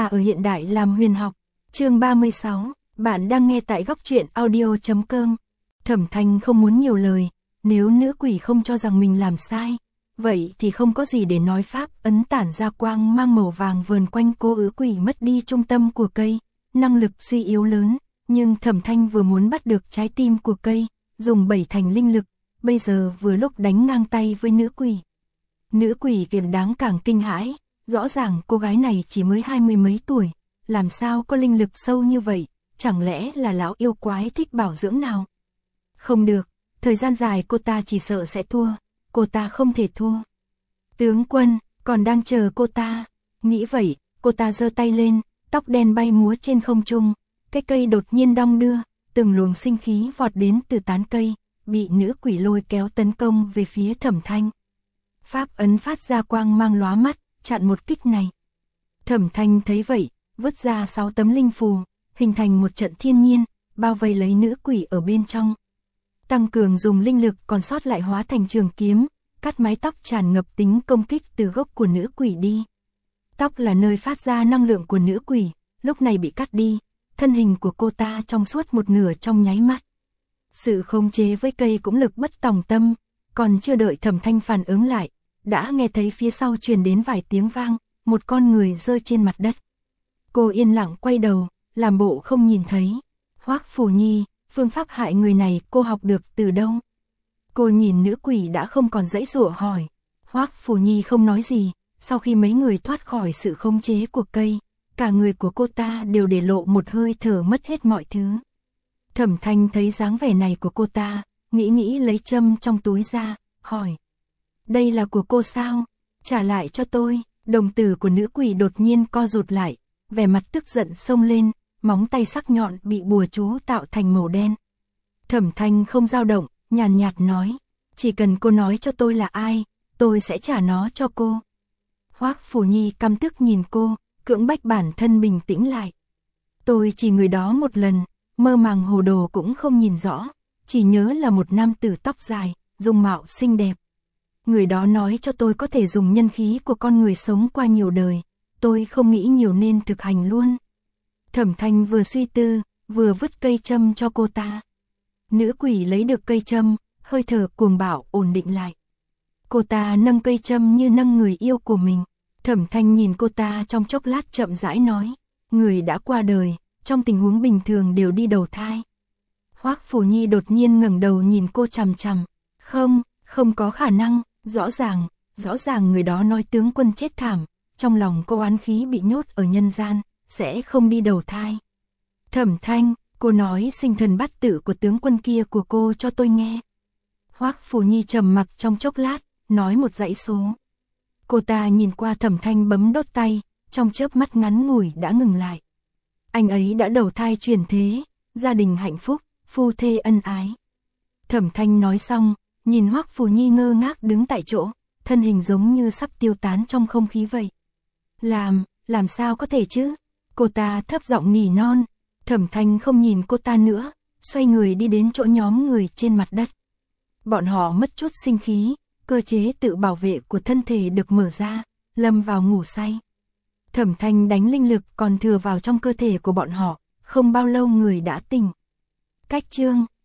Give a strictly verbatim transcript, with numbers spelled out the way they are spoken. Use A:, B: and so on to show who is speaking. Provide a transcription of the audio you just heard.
A: ở hiện đại làm huyền học. Chương ba mươi sáu, bạn đang nghe tại góc truyện audio chấm com. Thẩm Thanh không muốn nhiều lời, nếu nữ quỷ không cho rằng mình làm sai, vậy thì không có gì để nói. Pháp ấn tản ra quang mang màu vàng vờn quanh cô, ứ quỷ mất đi trung tâm của cây, năng lực suy yếu lớn, nhưng Thẩm Thanh vừa muốn bắt được trái tim của cây, dùng bảy thành linh lực, bây giờ vừa lúc đánh ngang tay với nữ quỷ. Nữ quỷ kia đáng càng kinh hãi, rõ ràng cô gái này chỉ mới hai mươi mấy tuổi, làm sao có linh lực sâu như vậy, chẳng lẽ là lão yêu quái thích bảo dưỡng nào? Không được, thời gian dài cô ta chỉ sợ sẽ thua, cô ta không thể thua. Tướng quân, còn đang chờ cô ta. Nghĩ vậy, cô ta giơ tay lên, tóc đen bay múa trên không trung, cái cây đột nhiên đong đưa, từng luồng sinh khí vọt đến từ tán cây, bị nữ quỷ lôi kéo tấn công về phía Thẩm Thanh. Pháp ấn phát ra quang mang lóa mắt, chặn một kích này. Thẩm Thanh thấy vậy, vứt ra sáu tấm linh phù, hình thành một trận thiên nhiên, bao vây lấy nữ quỷ ở bên trong. Tăng cường dùng linh lực còn sót lại hóa thành trường kiếm, cắt mái tóc tràn ngập tính công kích từ gốc của nữ quỷ đi. Tóc là nơi phát ra năng lượng của nữ quỷ, lúc này bị cắt đi, thân hình của cô ta trong suốt một nửa trong nháy mắt. Sự khống chế với cây cũng lực bất tòng tâm, còn chưa đợi Thẩm Thanh phản ứng lại, đã nghe thấy phía sau truyền đến vài tiếng vang, một con người rơi trên mặt đất. Cô yên lặng quay đầu, làm bộ không nhìn thấy. Hoắc Phù Nhi, phương pháp hại người này cô học được từ đâu? Cô nhìn nữ quỷ đã không còn giãy giụa hỏi. Hoắc Phù Nhi không nói gì, sau khi mấy người thoát khỏi sự khống chế của cây, cả người của cô ta đều để lộ một hơi thở mất hết mọi thứ. Thẩm Thanh thấy dáng vẻ này của cô ta, nghĩ nghĩ lấy châm trong túi ra, hỏi. Đây là của cô sao? Trả lại cho tôi. Đồng tử của nữ quỷ đột nhiên co rụt lại, vẻ mặt tức giận xông lên, móng tay sắc nhọn bị bùa chú tạo thành màu đen. Thẩm Thanh không dao động, nhàn nhạt nói, chỉ cần cô nói cho tôi là ai, tôi sẽ trả nó cho cô. Hoắc Phù Nhi căm tức nhìn cô, cưỡng bách bản thân bình tĩnh lại. Tôi chỉ người đó một lần, mơ màng hồ đồ cũng không nhìn rõ, chỉ nhớ là một nam tử tóc dài, dung mạo xinh đẹp. Người đó nói cho tôi có thể dùng nhân khí của con người sống qua nhiều đời, tôi không nghĩ nhiều nên thực hành luôn. Thẩm Thanh vừa suy tư, vừa vứt cây châm cho cô ta. Nữ quỷ lấy được cây châm, hơi thở cuồng bạo ổn định lại. Cô ta nâng cây châm như nâng người yêu của mình. Thẩm Thanh nhìn cô ta trong chốc lát chậm rãi nói, người đã qua đời, trong tình huống bình thường đều đi đầu thai. Hoắc Phù Nhi đột nhiên ngẩng đầu nhìn cô chằm chằm, không, không có khả năng. Rõ ràng, rõ ràng người đó nói tướng quân chết thảm, trong lòng cô oán khí bị nhốt ở nhân gian, sẽ không đi đầu thai. Thẩm Thanh, cô nói sinh thần bát tự của tướng quân kia của cô cho tôi nghe. Hoắc Phù Nhi trầm mặc trong chốc lát, nói một dãy số. Cô ta nhìn qua Thẩm Thanh bấm đốt tay, trong chớp mắt ngắn ngủi đã ngừng lại. Anh ấy đã đầu thai chuyển thế, gia đình hạnh phúc, phu thê ân ái. Thẩm Thanh nói xong, nhìn Hoắc Phù Nhi ngơ ngác đứng tại chỗ, thân hình giống như sắp tiêu tán trong không khí vậy. Làm, làm sao có thể chứ? Cô ta thấp giọng nỉ non. Thẩm Thanh không nhìn cô ta nữa, xoay người đi đến chỗ nhóm người trên mặt đất. Bọn họ mất chút sinh khí, cơ chế tự bảo vệ của thân thể được mở ra, lâm vào ngủ say. Thẩm Thanh đánh linh lực còn thừa vào trong cơ thể của bọn họ, không bao lâu người đã tỉnh. Cách chương